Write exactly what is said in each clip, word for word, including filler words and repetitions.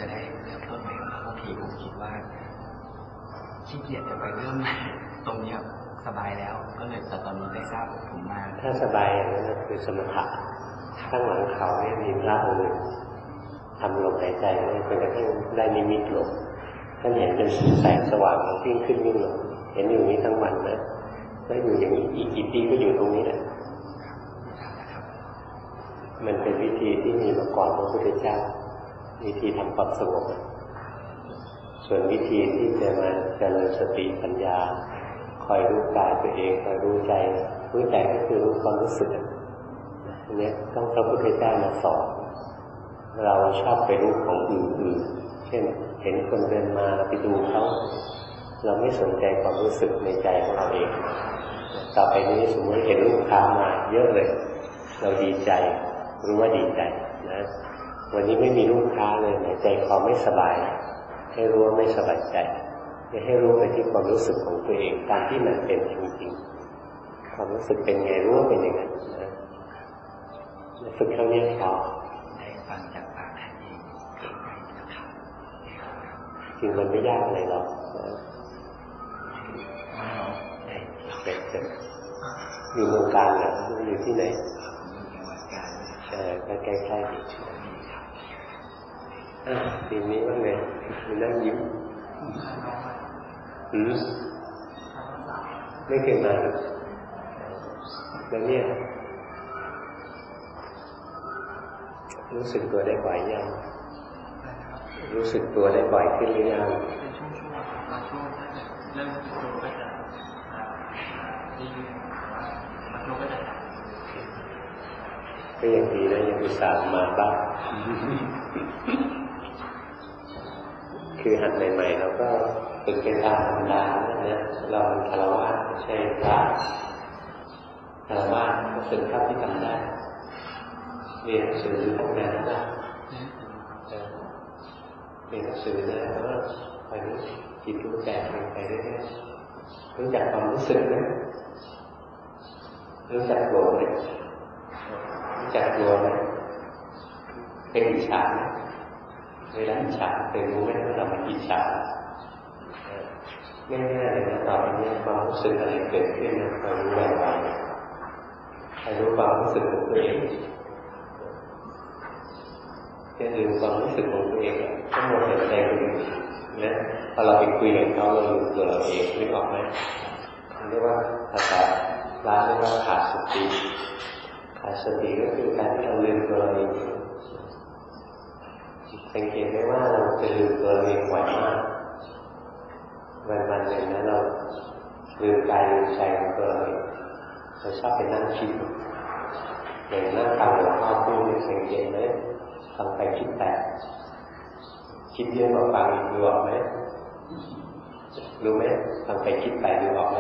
จะได้เริ่มต้นใหม่บางทีผมคิดว่าขี้เกียจจะไปเริ่มตรงนี้สบายแล้วก็เลยแต่ตอนนี้ได้ทราบผมมาถ้าสบายอย่างนั้นคือสมถะข้างหลังเขาเนี่ยมีพระองค์หนึ่งทำลมหายใจเนี่ยจนกระทั่งได้นิมิตลมท่านเห็นเป็นแสงสว่างวิ่งขึ้นวิ่งลงเห็นอยู่นี้ทั้งวันนะแล้วอยู่อย่างนี้อีกกี่ปีก็อยู่ตรงนี้แหละมันเป็นวิธีที่มีมาก่อนพระพุทธเจ้าวิธีทำความสงบส่วนวิธีที่จะมาเจริญสติปัญญาคอยรู้กายตัวเองคอยรู้ใจรู้ใจก็คือรู้ความรู้สึกอันนี้ต้องพระพุทธเจ้ามาสอนเราชอบไปรู้ของอื่นๆเช่นเห็นคนเดินมาเราไปดูเขาเราไม่สนใจความรู้สึกในใจของเราเองต่อไปนี้สมมติเห็นลูกค้ามาเยอะเลยเราดีใจรู้ว่าดีใจนะวันนี้ไม่มีลูกค้าเลยไหนใจคอไม่สบายให้รู้ว่าไม่สบายใจให้รู้ไปที่ความรู้สึกของตัวเองตามที่มันเป็นจริงๆความรู้สึกเป็นไงรู้ว่าเป็นอย่างนั้นนะฝึกเท่านี้พอได้ฟังจากปากท่านเองจริงมันไม่ยากอะไรหรอกเด็กเด็กอยู่เมืองการเหรออยู่ที่ไหนเออใกล้ๆดีอ่าทีนี้ว่าไงมีนั่งยิ้มอืมไม่เคยมาแล้วเนี่ยรู้สึกตัวได้บ่อยยังรู้สึกตัวได้บ่อยขึ้นหรือยังเป็นช่วงๆบางช่วงถ้าเริ่มรู้ตัวก็จะดีบางช่วงก็จะก็ยังดีนะยังอุตส่าห์มาบ้างคือหัดใหม่ๆเราก็ฝึกเป็นตามธรรมดาเนี่ยเราเป็นคารวะไม่ใช่พระคารวะก็ฝึกเท่าที่ทำได้เรียนหนังสือทำงานได้เรียนหนังสือนะแล้วก็ไปรู้จิตรู้ใจไปเรื่อยๆรู้จักความรู้สึกไหมรู้จักโกรธไหมรู้จักกลัวไหมเป็นอิจฉาไหมเวลาอิจฉาเคยรู้ไหมว่าเราเป็นอิจฉาง่ายๆเลยนะตอนนี้ความรู้สึกอะไรเกิดขึ้นนะเรารู้บ่อยๆให้รู้ความรู้สึกของตัวเองจะลืมความรู้สึกของตัวเองก็หมดใจคนอื่นนะพอเราไปคุยกับเขาเราลืมตัวเราเองนึกออกไหมเรียกว่าภาษาล้านเรียกว่าขาดสติขาดสติก็คือการที่เราลืมตัวเราเองสังเกตไหมว่าเราจะลืมตัวเราเองบ่อยมากวันๆหนึ่งนะเราลืมกายลืมใจของตัวเราเองเราชอบไปนั่งคิดอย่างนั่งฟังหลวงพ่อพูดในสังเกตไหมฟังไปคิดแตกคิดเยอะกว่าฟังอีกดูออกไหมรู้ไหมฟังไปคิดไปดูออกไหม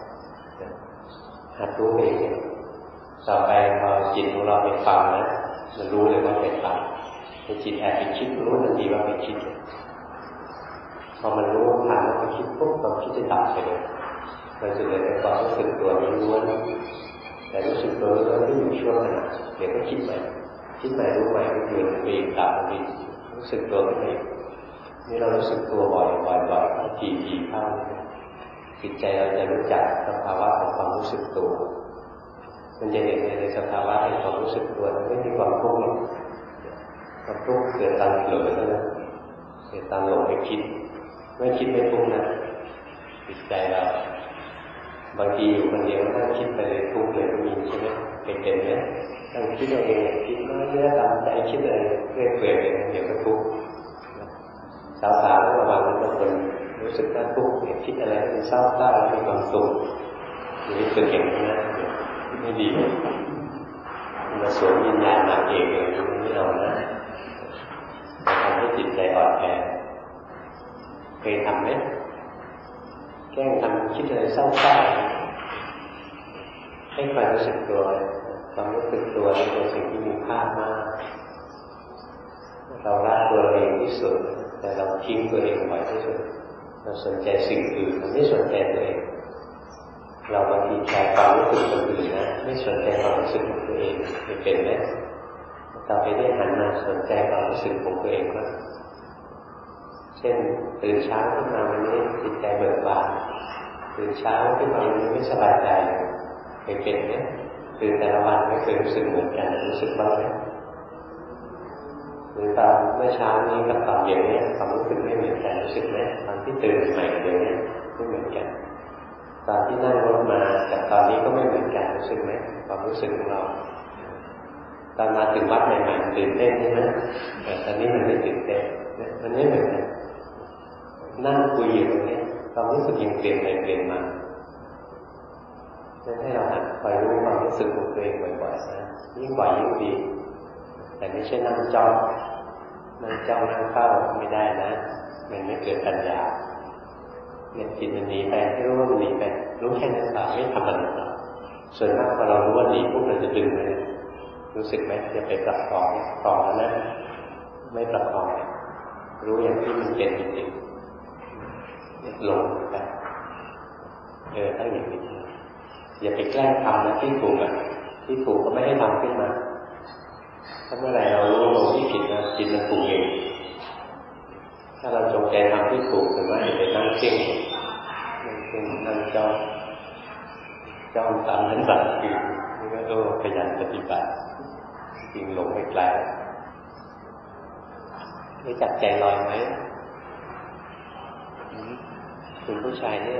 หัดรู้เองต่อไปพอจิตของเราไปฟังนะมันรู้เลยว่าไปฟังไอ้จิตแอบไปคิดรู้ทันทีว่าไปคิดพอมันรู้ผ่านแล้วไปคิดปุ๊บความคิดจะดับไปเลยมันจะเลยเป็นความรู้สึกตัวล้วนๆแต่รู้สึกตัวล้วนๆที่อยู่ช่วงขณะเดี๋ยวก็คิดใหม่คิดใหม่รู้ใหม่ก็คือไปอีกดับไปอีกรู้สึกตัวขึ้นอีกนี่เรารู้สึกตัวบ่อยบ่อยบ่อยทีทีเข้าจิตใจเราจะรู้จักสภาวะของความรู้สึกตัวมันจะเห็นในสภาวะของความรู้สึกตัวไม่มีความทุกข์หรอกความทุกข์เกิดตามเผลอเท่านั้นเกิดตามหลงไปคิดไม่คิดไม่ทุกข์นะจิตใจเราบางทีอยู่คนเดียวนั่งคิดไปเลยทุกข์เลยก็มีใช่ไหมเป็นเป็นไหมนั่งคิดเอาเองคิดน้อยเยอะตามใจคิดอะไรเรื่อยเปื่อยเลยเดี๋ยวก็ทุกข์สาวๆระวังบางคนรู้สึกว่าทุกข์คิดอะไรมันเศร้าเศร้าแล้วมีความสุขอย่างนี้เป็นอย่างนั้นไม่ดีมาสวมวิญญาณมาเองเลยไม่เอานะทำให้จิตใจอ่อนแอเคยทำไหมแกล้งทำคิดอะไรเศร้าๆให้ความรู้สึกตัวความรู้สึกตัวเป็นสิ่งที่มีค่ามากเรารักตัวเองที่สุดแต่เราทิ้งตัวเองไว้ที่สุดเราสนใจสิ่งอื่นเราไม่สนใจตัวเองเราบางทีแคร์ความรู้สึกคนอื่นนะไม่สนใจความรู้สึกของตัวเองไม่เป็นไหมต่อไปได้หันมาสนใจความรู้สึกของตัวเองก็ช่นตื่นเช้าขึ้นมาวันนี้จิตใจเบิกบานตื่นเช้าขึ้นมาวันนี้ไม่สบายใจเคยเป็นไหมตื่นแต่ละวันไม่เคยรู้สึกเหมือนกันรู้สึกบ้างไหมหรือตอนเมื่อเช้านี้กับตอนเย็นนี้ความรู้สึกไม่เหมือนกันรู้สึกไหมตอนที่ตื่นใหม่เดี๋ยวนี้ไม่เหมือนกันตอนที่นั่งรถมากับตอนนี้ก็ไม่เหมือนกันรู้สึกไหมความรู้สึกของเราตอนมาถึงวัดใหม่ๆตื่นเต้นใช่ไหมแต่ตอนนี้มันไม่ตื่นเต้นมันไม่เหมือนกันนั่งคุยอยู่ตรงนี้ความรู้สึกยังเปลี่ยนไปเปลี่ยนมาให้เราหัดคอยรู้ความรู้สึกของตัวเองบ่อยๆนะยิ่งบ่อยยิ่งดีแต่ไม่ใช่นั่งจ้องนั่งจ้องนั่งเฝ้าไม่ได้นะมันไม่เกิดปัญญาเนี่ยจิตมันหนีไปให้รู้ว่ามันหนีไปรู้แค่นั้นเองไม่ทำมันหรอกส่วนมากพอเรารู้ว่าหนีพวกเราจะดึงไปรู้สึกไหมจะไปประคองคองแล้วนะไม่ประคองรู้อย่างที่มันเป็นจริงๆลงไปเออตั้งอย่างนี้อย่าไปแกล้งทำนะที่ถูกอ่ะที่ถูกก็ไม่ให้ทำขึ้นมาถ้าเมื่อไหร่เรารู้ลงที่ผิดนะจิตมันถูกเองถ้าเราจงใจทำที่ถูกหรือไม่ไปนั่งเพ่งนั่งเพ่งนั่งจ้องจ้องตามนั้นสั่งคือนี่ก็โอ้ขยันปฏิบัติจริงหลงไปไกลรู้จักใจลอยไหมคุณผู้ชายเนี่ย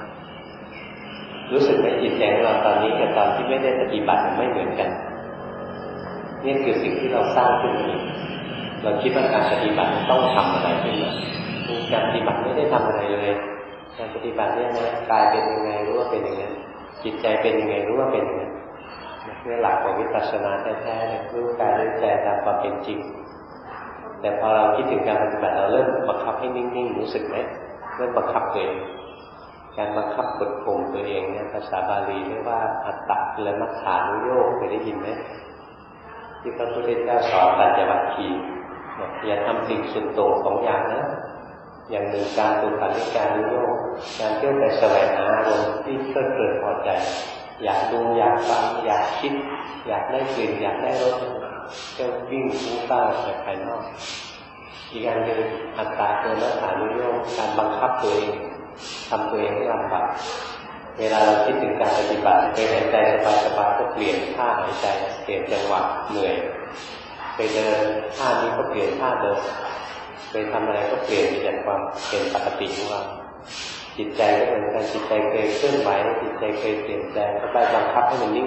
รู้สึกไหมจิตใจของเราตอนนี้กับตอนที่ไม่ได้ปฏิบัติไม่เหมือนกันนี่คือสิ่งที่เราสร้างขึ้นมาเราคิดว่าการปฏิบัติต้องทำอะไรขึ้นมาการปฏิบัติไม่ได้ทำอะไรเลยการปฏิบัติเนี่ยนะกายเป็นยังไงรู้ว่าเป็นอย่างนั้นจิตใจเป็นยังไงรู้ว่าเป็นอย่างนั้นนี่หลักของวิปัสสนาแท้ๆเลยรู้กายรู้ใจตามความเป็นจริงแต่พอเราคิดถึงการปฏิบัติเราเริ่มบังคับให้นิ่งๆรู้สึกไหมเริ่มบังคับตัวเองการบังคับกดข่มตัวเองเนี่ยภาษาบาลีเรียกว่าอัตตกิลมัฏฐานุโยคเคยได้ยินไหมที่พระพุทธเจ้าสอนปัญจวัคคีย์อย่าทำสิ่งสุดโต่งสองอย่างนะอย่างหนึ่งการตุขันธิการนุโยคการเที่ยวไปแสวงหาอารมณ์ที่เพลิดเพลินพอใจอยากดูอยากฟังอยากคิดอยากได้กลิ่นอยากได้รสเที่ยววิ่งฟุ้งซ่านไปภายนอกอีกอย่างหนึ่งอัตตกิลมัฏฐานุโยคการบังคับตัวเองทำตัวเองให้ลำบากเวลาเราคิดถึงการปฏิบัติไปหายใจสบายๆก็เปลี่ยนท่าหายใจเปลี่ยนจังหวะเหนื่อยไปเดินท่านี้ก็เปลี่ยนท่าเดินไปทำอะไรก็เปลี่ยนไปจากความเป็นปกติของเราจิตใจก็เหมือนกันจิตใจเคยเคลื่อนไหวจิตใจเคยเปลี่ยนแปลงก็ไปบังคับให้มันนิ่ง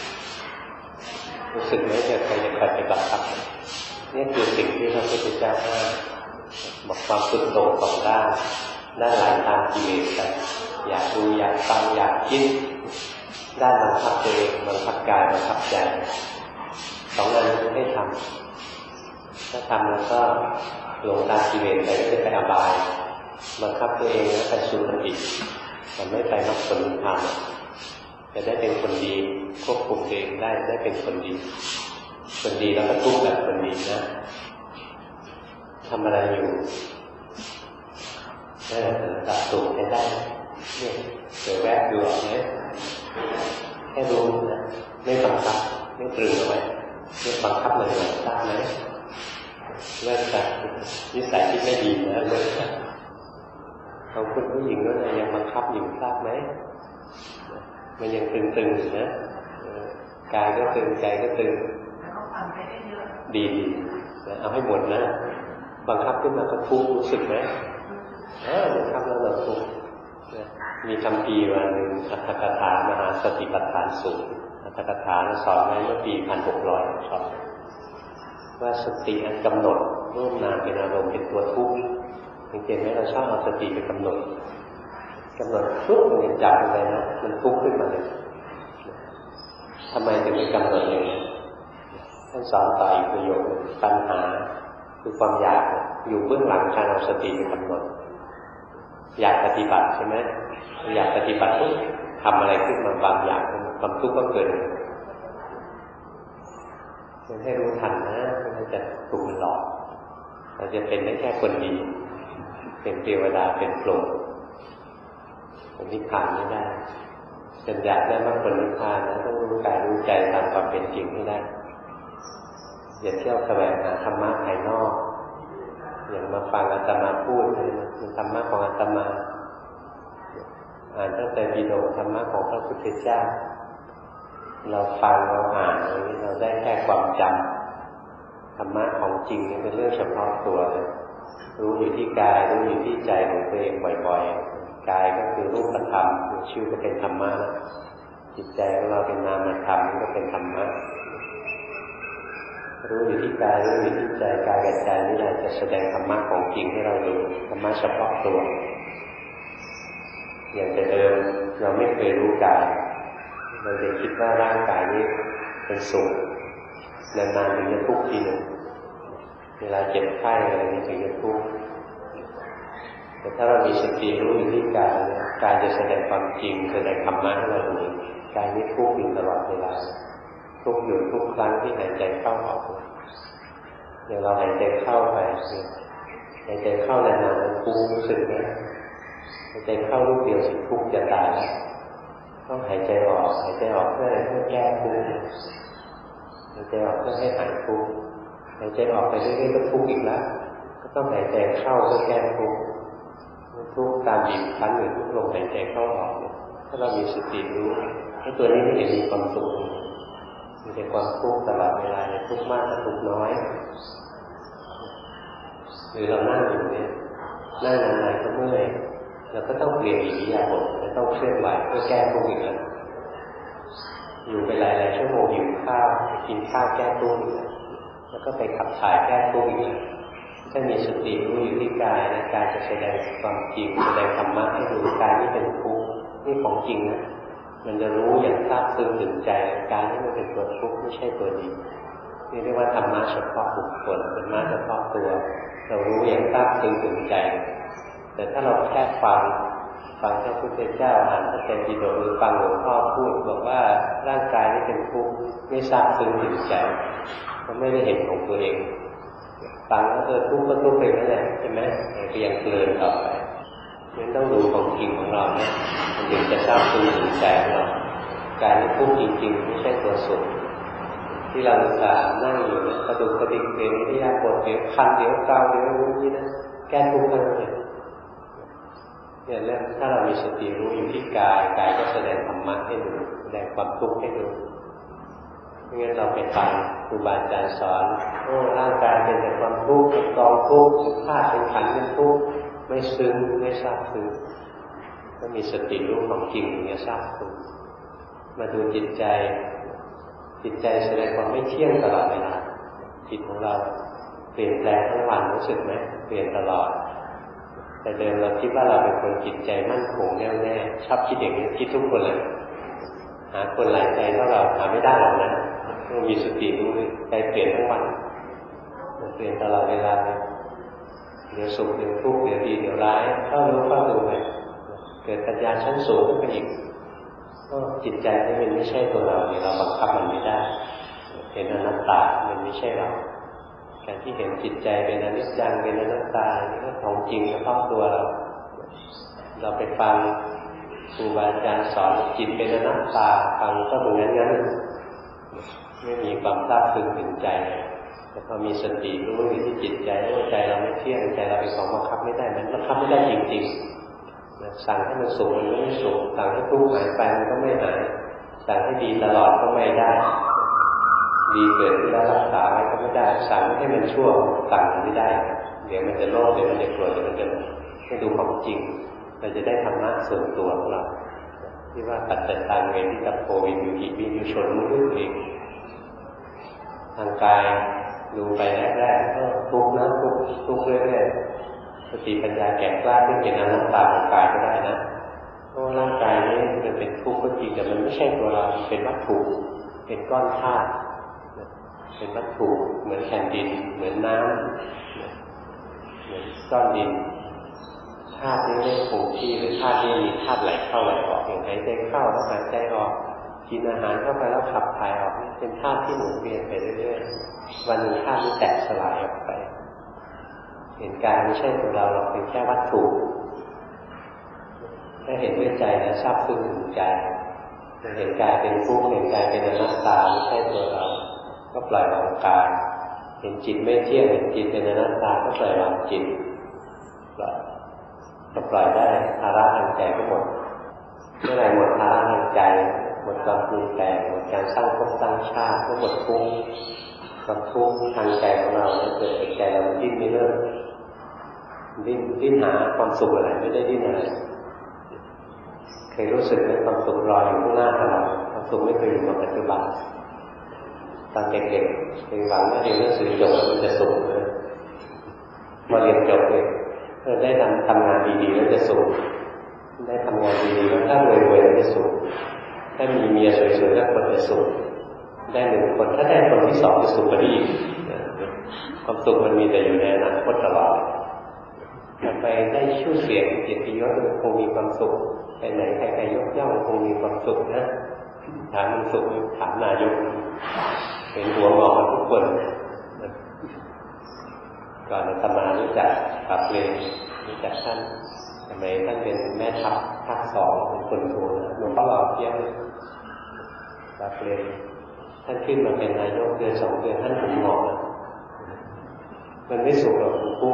รู้สึกไหมจะใครจะคอยไปบังคับนี่คือสิ่งที่พระพุทธเจ้าห้ามบอกความสุดโต่งสองด้านด้านหลังตามกิเลสไปอยากดูอยากฟังอยากคิดด้านบังคับตัวเองบังคับกายบังคับใจสองอันนี้ให้ทำถ้าทำแล้วก็หลงตามกิเลสไปก็จะไปอบายบังคับตัวเองแล้วไปสู่มันอีกแต่ไม่ไปมรรคผลนิพพานจะได้เป็นคนดีควบคุมตัวเองได้ได้เป็นคนดีคนดีแล้วก็ทุกข์แบบคนดีนะทำอะไรอยู่ได้ตัดสูงให้ได้เนี่ยเดี๋ยวแวะดูออกไหมแค่รู้นะไม่บังคับไม่ตรึงเอาไว้ไม่บังคับเลยเลยทราบไหมเลิกจากนิสัยที่ไม่ดีนะเลิกจากของคุณผู้หญิงนั่นยังบังคับอยู่ทราบไหมมันยังตึงๆอยู่นะกายก็ตึงใจก็ตึงดีดีเอาให้หมดนะบังคับขึ้นมาก็ทุกข์รู้สึกไหมเออบังคับแล้วเราทุกข์มีคำพีวันหนึ่งอัตถกถามหาสติปัฏฐานสูตรอัตถกถาสอนไว้เมื่อปีพันหกร้อยครับว่าสติอันกำหนดรูปนามเป็นอารมณ์เป็นตัวทุกข์สังเกตไหมเราชอบเอาสติไปกำหนดกำหนดปุ๊บมันจับอะไรนะมันทุกข์ขึ้นมาเลยทำไมถึงไม่กำหนดอย่างนี้ท่านสอนต่ออีกประโยคปัญหาคือความอยากอยู่เบื้องหลังการเอาสติไปกำหนดอยากปฏิบัติใช่ไหมอยากปฏิบัติปุ๊บทำอะไรขึ้นมาบางอย่างความทุกข์ก็เกิดให้รู้ทันนะไม่จะถูกมันหลอกเราจะเป็นได้แค่คนดีเป็นเทวดาเป็นพรหมเป็นนิพพานไม่ได้จะอยากได้มรรคผลนิพพานนะต้องรู้กายรู้ใจตามความเป็นจริงให้ได้อย่าเที่ยวแสวงหาธรรมะภายนอกอย่างมาฟังอาตมาพูดเลยมันธรรมะของอาตมาอ่านตั้งแต่ปิฎกธรรมะของพระพุทธเจ้าเราฟังเราอ่านอย่างนี้เราได้แค่ความจำธรรมะของจริงนี่เป็นเรื่องเฉพาะตัวเลยรู้อยู่ที่กายรู้อยู่ที่ใจของตัวเองบ่อยๆกายก็คือรูปธรรมชื่อก็เป็นธรรมะจิตใจของเราเป็นนามธรรมก็เป็นธรรมะรู้อยู่ที่กายรู้อยู่ที่ใจกายกับใจนี่แหละจะแสดงธรรมะของจริงให้เราดูธรรมะเฉพาะตัวอย่างแต่เดิมเราไม่เคยรู้กายเราจะคิดว่าร่างกายนี้เป็นสุขนานๆถึงจะทุกข์ทีหนึ่งเวลาเจ็บไข้อะไรนี้ถึงจะทุกข์แต่ถ้าเรามีสติรู้อยู่ที่กายกายจะแสดงความจริงแสดงธรรมะให้เราดูกายนี้ทุกข์อยู่ตลอดเวลาทุกข์อยู่ทุกครั้งที่หายใจเข้าออกอย่างเราหายใจเข้าไปหายใจเข้านานๆมันทุกข์รู้สึกไหมหายใจเข้าลูกเดียวสิทุกข์จะตายต้องหายใจออกหายใจออกเพื่ออะไรเพื่อแก้ทุกข์หายใจออกเพื่อให้หายทุกข์หายใจออกไปเรื่อยๆก็ทุกข์อีกแล้วก็ต้องหายใจเข้าเพื่อแก้ทุกข์ทุกข์ตามบีบคั้นหรือทุกลมหายใจเข้าออกถ้าเรามีสติรู้ให้ตัวนี้ไม่เห็นมีความสุขมีแต่ความทุกข์ตลอดเวลาทุกข์มากกับทุกข์น้อยหรือเรานั่งอยู่เนี่ยนั่งนานๆก็เมื่อยเราก็ต้องเปลี่ยนอิริยาบถจะต้องเคลื่อนไหวเพื่อแก้ทุกข์อีกแล้วอยู่ไปหลายๆชั่วโมงหิวข้าวไปกินข้าวแก้ทุกข์แล้วก็ไปขับถ่ายแก้ทุกข์อีกแล้วถ้ามีสติรู้อยู่ที่กายนะกายจะแสดงความจริงแสดงธรรมะให้ดูกายนี่เป็นทุกข์นี่ของจริงนะมันจะรู้อย่างซาบซึ้งถึงใจกายนี่มันเป็นตัวทุกข์ไม่ใช่ตัวดีนี่เรียกว่าธรรมะเฉพาะบุคคลเป็นธรรมะเฉพาะตัวเรารู้อย่างซาบซึ้งถึงใจแต่ถ้าเราแค่ฟังฟังพระพุทธเจ้าอ่านพระไตรปิฎกหรือฟังหลวงพ่อพูดบอกว่าร่างกายนี่เป็นทุกข์ไม่ซาบซึ้งถึงใจก็ไม่ได้เห็นของตัวเองฟังแล้วเออทุกข์ก็ทุกข์ไปนั่นแหละใช่ไหมก็ยังเพลินต่อไปงั้นต้องดูของจริงของเราเนี่ยมันถึงจะซาบซึ้งถึงใจของเราการที่ทุกข์จริงๆไม่ใช่ตัวสุขที่เราสานั่งอยู่เนี่ยกระดุกกระดิกเปลี่ยนอิริยาบถเดี๋ยวคันเดี๋ยวเกาเดี๋ยวรู้นี่นะแก้ทุกข์ทั้งนั้นเลยเนี่ยเรื่องถ้าเรามีสติรู้อยู่ที่กายกายก็แสดงธรรมะให้ดูแสดงความทุกข์ให้ดูไม่งั้นเราไปฟังครูบาอาจารย์สอนโอ้ร่างกายเป็นแต่ความทุกข์เป็นกองทุกข์สุขภาพเป็นขันธ์เป็นทุกข์ไม่ซึ้งไม่ทราบซึ้งถ้ามีสติรู้ของจริงถึงจะทราบซึ้งมาดูจิตใจจิตใจแสดงความไม่เที่ยงตลอดเวลาจิตของเราเปลี่ยนแปลงทั้งวันรู้สึกไหมเปลี่ยนตลอดแต่เดิมเราคิดว่าเราเป็นคนจิตใจมั่นคงแน่วแน่ชอบคิดอย่างนี้คิดทุกคนเลยหาคนหลายใจเท่าเราหาไม่ได้หรอกนะต้องมีสติรู้ใจเปลี่ยนทั้งวันเปลี่ยนตลอดเวลาเลยเดี๋ยวสุขเดี๋ยวทุกข์เดี๋ยวดีเดี๋ยวร้ายเข้ารู้เข้าดูไปเกิดปัญญาชั้นสูงขึ้นไปอีกก็จิตใจที่มันไม่ใช่ตัวเราเนี่ยเราบังคับมันไม่ได้เห็นอนัตตามันไม่ใช่เราการที่เห็นจิตใจเป็นอนิจจังเป็นอนัตตานี่ก็ของจริงเฉพาะตัวเราเราไปฟังครูบาอาจารย์สอนจิตเป็นอนัตตาฟังก็เหมือนงั้นไม่มีความซาบซึ้งถึงใจแต่พอมีสติรู้อยู่ที่จิตใจว่าใจเราไม่เที่ยงใจเราเป็นของบังคับไม่ได้มันบังคับไม่ได้จริงๆสั่งให้มันสุขมันไม่สุขสั่งให้ทุกข์หายไปมันก็ไม่หายสั่งให้ดีตลอดก็ไม่ได้ดีเกิดขึ้นแล้วรักษาไว้ก็ไม่ได้สั่งให้มันชั่วสั่งไม่ได้เดี๋ยวมันจะโลภเดี๋ยวมันจะโกรธเดี๋ยวมันจะให้ดูของจริงเราจะได้ธรรมะส่วนตัวของเราที่ว่าปัจจตังเวทิตาโพวิญญูหิวิญญูชนรู้ด้วยตัวเองทางกายดูไปแรกๆก็ทุกข์นะทุกข์ทุกข์เรื่อยๆสติปัญญาแก่กล้าที่เป็นอนัตตาของกายก็ได้นะเพราะร่างกายนี้มันเป็นทุกข์ก็จริงแต่มันไม่ใช่ตัวเราเป็นวัตถุเป็นก้อนธาตุเป็นวัตถุเหมือนแผ่นดินเหมือนน้ำเหมือนก้อนดินธาตุนี้ไม่คงที่หรือธาตุนี้มีธาตุไหลเข้าไหลออกอย่างหายใจเข้าแล้วหายใจออกกินอาหารเข้าไปแล้วขับถ่ายออกเป็นธาตุที่หมุนเวียนไปเรื่อยๆวันหนึ่งธาตุนี้แตกสลายออกไปเห็นกายไม่ใช่ตัวเราเราเป็นแค่วัตถุถ้าเห็นด้วยใจแล้วทราบซึ้งถึงใจเห็นกายเป็นทุกข์เห็นกายเป็นอนัตตาไม่ใช่ตัวเราก็ปล่อยวางกายเห็นจิตไม่เที่ยงเห็นจิตเป็นอนัตตาก็ปล่อยวางจิตปล่อยก็ปล่อยได้ภาระทางใจก็หมดเมื่อไหร่หมดภาระทางใจหมดความปรุงแต่งหมดการสร้างภพสร้างชาติก็หมดทุกข์ความทุกข์ทางใจของเราเนี่ยเกิดจากใจเราดิ้นไม่เลิกดิ้นดิ้นหาความสุขอะไรไม่ได้ดิ้นอะไรเคยรู้สึกไหมความสุขรออยู่ข้างหน้าตลอดความสุขไม่เคยอยู่กับปัจจุบันตอนเด็กๆเคยหวังว่าเรียนหนังสือจบมันจะสุขเลยมาเรียนจบเลยเออได้ทำทำงานดีๆแล้วจะสุขได้ทำงานดีๆแล้วถ้ารวยๆแล้วจะสุขถ้ามีเมียสวยๆแล้วคนจะสุขได้หนึ่งคนถ้าได้คนที่สองจะสุขกว่านี้อีกความสุขมันมีแต่อยู่ในอนาคตตลอดถ้าไปได้ชื่อเสียงเกียรติยศคงมีความสุขไปไหนใครๆยกย่องคงมีความสุขนะถามมันสุขถามนายกเป็นหัวหมอกันทุกคนก่อนอาตมารู้จักปากเลนรู้จักท่านทำไมท่านเป็นแม่ทัพภาคสองเป็นคนโทนะหลวงพ่อเราเที่ยวปากเลนท่านขึ้นมาเป็นนายกเดือนสองเดือนท่านถึงหมอมันไม่สุขหรอกคุณปุ๊บ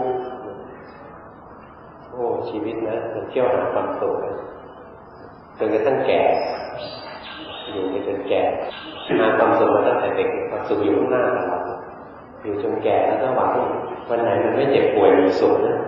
โอ้ชีวิตนะมันเที่ยวหาความสุขจนกระทั่งแก่อยู่ไปจนแก่หาความสุขมาตั้งแต่เด็กความสุขอยู่ข้างหน้าตลอดอยู่จนแก่แล้วก็หวังวันไหนมันไม่เจ็บป่วยมีสุขนะ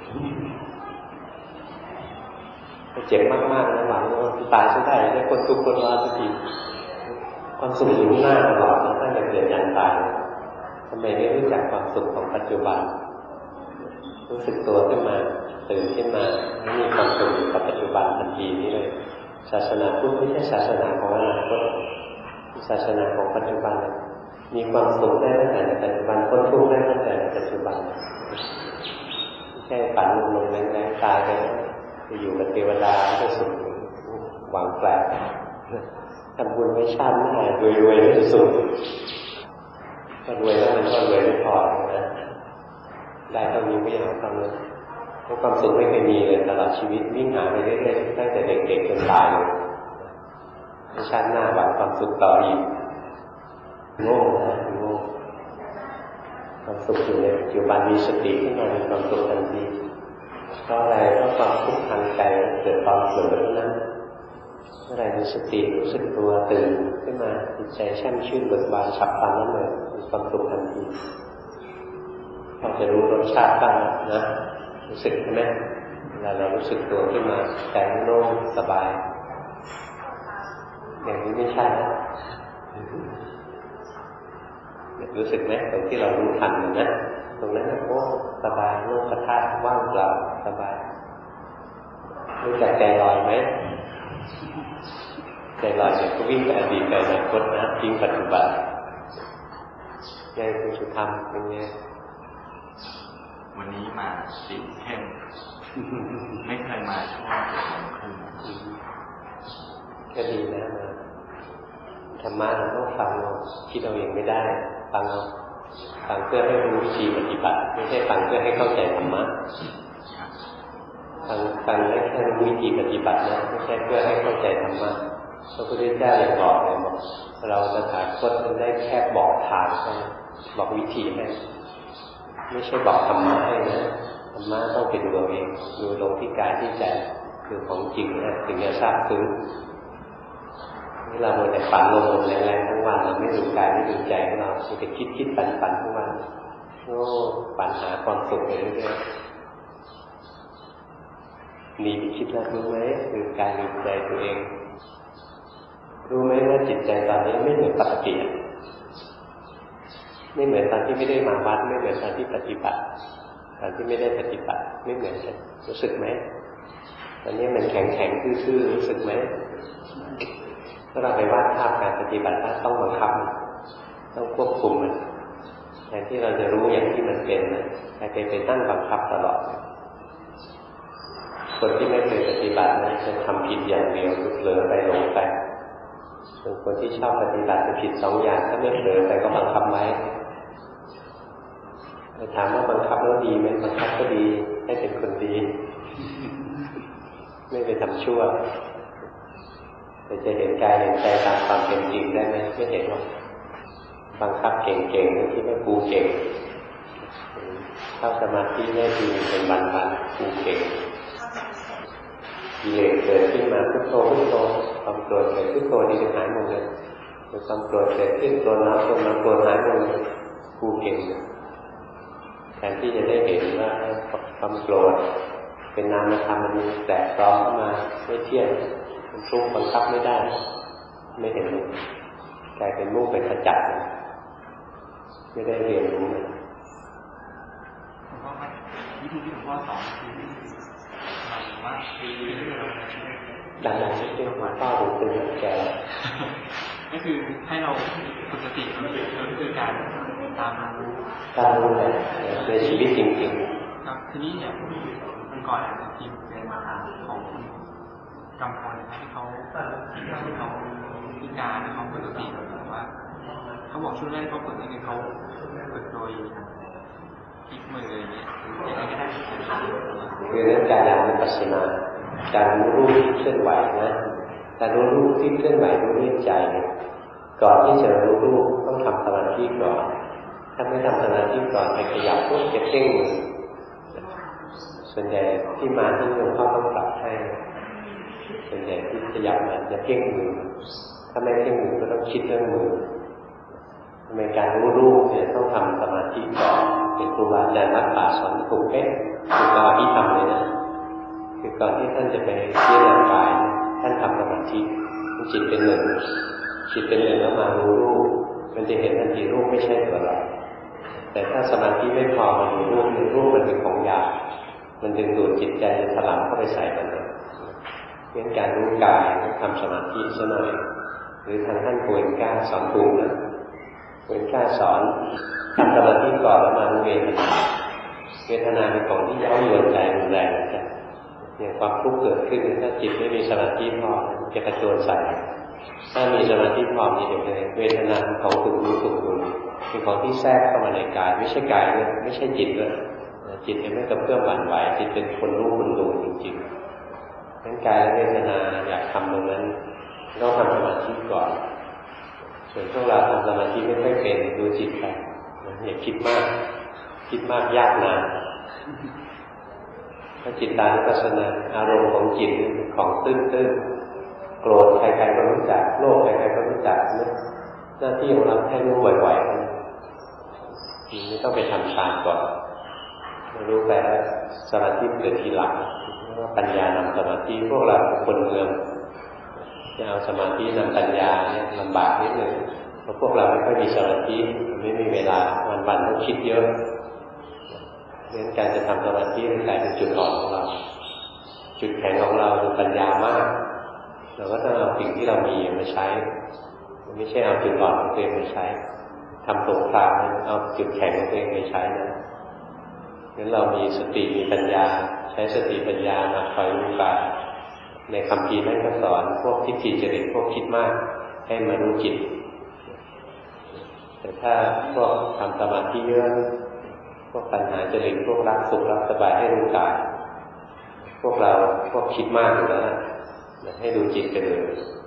เจ็บมากๆนะหวังว่าตายจะได้ได้คนทุกข์คนร้อนสักทีความสุขอยู่ข้างหน้าตลอดตั้งแต่เกิดยันตายทำไมไม่รู้จักความสุขของปัจจุบันรู้สึกตัวขึ้นมาตื่นขึ้นมาไม่มีความสุขอยู่กับปัจจุบันทันทีนี้เลยศาสนาพุทธไม่ใช่ศาสนาของอนาคตศาสนาของปัจจุบันมีความสุขได้ตั้งแต่ในปัจจุบันพ้นทุกข์ได้ตั้งแต่ในปัจจุบันไม่ใช่ฝันลงๆแรงๆตายไปไปอยู่กับเทวดาก็สุขหวังแปลกทำบุญไม่ชาติหน้ารวยๆไม่สุขก็รวยแล้วมันก็รวยไม่พอนะได้เท่านี้ไม่เอาเท่านั้นเพราะความสุขไม่เคยมีเลยตลอดชีวิตวิ่งหาไปเรื่อยๆตั้งแต่เด็กๆจนตายเลยชาติหน้าหวังความสุขต่ออีกโง่นะโง่ความสุขอยู่ในปัจจุบันมีสติขึ้นมามีความสุขทันทีเพราะอะไรเพราะความทุกข์ทางใจเกิดตอนเผลอเท่านั้นเมื่อไรมีสติรู้สึกตัวตื่นขึ้นมาจิตใจแช่มชื่นเบิกบานฉับพลันนั้นเลยมีความสุขทันทีพอจะรู้รสชาติบ้างนะรู้สึกใช่ไหมเวลาเรารู้สึกตัวขึ้นมาใจโล่งสบายอย่างนี้ไม่ใช่นะรู้สึกไหมตรงที่เรารู้ทันนะตรงนั้นโอ้สบายโล่งสะท้านว่างเปล่าสบายรู้จักใจลอยไหมใจลอยเนี่ยก็วิ่งไปอดีตไปอนาคตนะทิ้งปัจจุบันยังคุณสุธรรมเป็นไงวันนี้มาติดเข้มไม่เคยมาช่วงเจ็ดโมงครึ่งก็ดีนะมาธรรมะเราต้องฟังเราคิดเอาเองไม่ได้ฟังเราฟังเพื่อให้รู้วิธีปฏิบัติไม่ใช่ฟังเพื่อให้เข้าใจธรรมะฟังฟังให้แค่รู้วิธีปฏิบัตินะไม่ใช่เพื่อให้เข้าใจธรรมะพระพุทธเจ้าอย่างบอกเลยบอกเราจะถาคตได้แค่บอกทางให้บอกวิธีให้ไม่ใช่บอกธรรมะให้นะธรรมะต้องเป็นตัวเองดูลงที่กายที่ใจคือของจริงนะถึงจะทราบซึ้งนี่เราโดนแต่ฝันลมแรงๆทั้งวันเราไม่ดูกายไม่ดูใจของเราจะคิดคิดฝันฝันทั้งวันโอ้ฝันหาความสุขไปเรื่อยๆหนีไปคิดแล้วรู้ไหมคือกายดูใจตัวเองรู้ไหมว่าจิตใจตอนนี้ไม่เหมือนปกติไม่เหมือนตอนที่ไม่ได้มาวัดไม่เหมือนตอนที่ปฏิบัติตอนที่ไม่ได้ปฏิบัติไม่เหมือนกันรู้สึกไหมตอนนี้มันแข็งแข็งซื่อๆรู้สึกไหมถ้าเราไปวาดภาพการปฏิบัติต้องบังคับต้องควบคุมมันแทนที่เราจะรู้อย่างที่มันเป็นนะแต่ไปไปตั้งบังคับตลอดคนที่ไม่เคยปฏิบัตินะจะทำผิดอย่างเดียวคือเผลอไปหลงไปส่วนคนที่ชอบปฏิบัติจะผิดสองอย่างถ้าไม่เผลอไปก็บังคับไว้ถามว่าบังคับแล้วดีไหมบังคับก็ดีให้เป็นคนดีไม่ไปทำชั่วแต่จะเห็นกายเห็นใจตามความเป็นจริงได้ไหมไม่เห็นหรอกบังคับเก่งๆที่ว่ากูเก่งเข้าสมาธิได้ทีเป็นวันๆกูเก่งกิเลสเกิดขึ้นมาพุทโธพุทโธความโกรธเกิดพุทโธดีจะหายหมดเลยความโกรธเกิดขึ้นตัวน้ำตัวน้ำโกรธหายหมดเลยกูเก่งแทนที่จะได้เห็นว่าความโกรธเป็นนามธรรมมันแตกร้อนเข้ามาไม่เที่ยงมันทุกข์บังคับไม่ได้ไม่เห็นกลายเป็นมุ่งเป็นขจัดไม่ได้เรียนรู้เลยวิธีที่หลวงพ่อสอนคือหมายถึงว่าคือดังๆนิดนึงหลวงพ่อผมเป็นแก่ก็คือให้เราฝึกสติก็คือการตามรู้ตามรู้เลยในชีวิตจริงๆครับทีนี้เนี่ยมันก่อนอ่านทีมเป็นของกำพลที่เขาที่เขาพิการเขาฝึกสติแบบว่าเขาบอกช่วงแรกเขาฝึกนี่คือเขาฝึกโดยพลิกมืออย่างเงี้ยยังไงก็ได้คือเรื่องการยานวิปัสสนาการรู้รูปที่เคลื่อนไหวนะการรู้รูปที่เคลื่อนไหวรู้เรียกใจก่อนที่จะรู้รูปต้องทำสมาธิก่อนถ้าไม่ทำสมาธิก่อนไปขยับปุ๊บจะเพ่งมือส่วนใหญ่ที่มาที่หลวงพ่อต้องปรับให้ส่วนใหญ่ที่ขยับมาจะเพ่งมือถ้าไม่เพ่งมือก็ต้องคิดเรื่องมือในการรู้รูปเนี่ยต้องทำสมาธิก่อนเป็นครูบาอาจารย์นักป่าสอนถูกเป๊ะถูกตามที่ทำเลยนะคือก่อนที่ท่านจะไปเที่ยวร่างกายท่านทำสมาธิจิตเป็นหนึ่งจิตเป็นหนึ่งแล้วมารู้รูปมันจะเห็นทันทีรูปไม่ใช่ตัวเราแต่ถ้าสมาธิไม่พอมาดูรูปรูปมันเป็นของหยาบมันดึงดูดจิตใจจะถลำเข้าไปใส่กันเลยเรื่องการรู้กายต้องทำสมาธิซะหน่อยหรือทางท่านโกเอนก้าสอนถูกนะโกเอนก้าสอนทำสมาธิก่อนแล้วมารู้เวทนาเวทนาเป็นของที่เย้ายวนใจรุนแรงนะอย่างความทุกข์เกิดขึ้นถ้าจิตไม่มีสมาธิพอจะกระโจนใส่ถ้ามีสมาธิพอมีเดี๋ยวเลยเวทนาเป็นของถูกรู้ถูกดูเป็นของที่แทรกเข้ามาในกายไม่ใช่กายด้วยไม่ใช่จิตด้วยจิตเองไม่กระเพื่อมหวั่นไหวจิตเป็นคนรู้คนดูจริงๆทั้งกายและเวทนาอยากทำตรงนั้นต้องทำสมาธิก่อนส่วนพวกเราทำสมาธิไม่ค่อยเป็นดูจิตไปอย่าคิดมากคิดมากยากนานถ้าจิตตานุปัสสนาอารมณ์ของจิตของตื้นๆโกรธใครๆก็รู้จักโลภใครๆก็รู้จักนะหน้าที่ของเราแค่รู้บ่อยๆไม่ต้องไปทำฌานก่อนรู้ไปแล้วสมาธิเกิดทีหลังว่าปัญญานำสมาธิพวกเราคนเมืองจะเอาสมาธินำปัญญาเนี่ยลำบากนิดหนึ่งเพราะพวกเราไม่ค่อยมีสมาธิไม่มีเวลาวันๆต้องคิดเยอะเรื่องการจะทำสมาธิกลายเป็นจุดอ่อนของเราจุดแข็งของเราคือปัญญามากเราก็ต้องเอาสิ่งที่เรามีมาใช้ไม่ใช่เอาจุดอ่อนของตัวเองมาใช้ทำตรงกลางเอาจุดแข็งของตัวเองไปใช้นะงั้นเรามีสติมีปัญญาใช้สติปัญญามาคอยรู้กายในคำพีท่านก็สอนพวกทิฏฐิจริตพวกคิดมากให้มารู้จิตแต่ถ้าพวกทำสมาธิเยอะพวกปัญหาจริตพวกรักสุขรักสบายให้รู้กายพวกเราพวกคิดมากอยู่แล้วให้ดูจิตไปเลย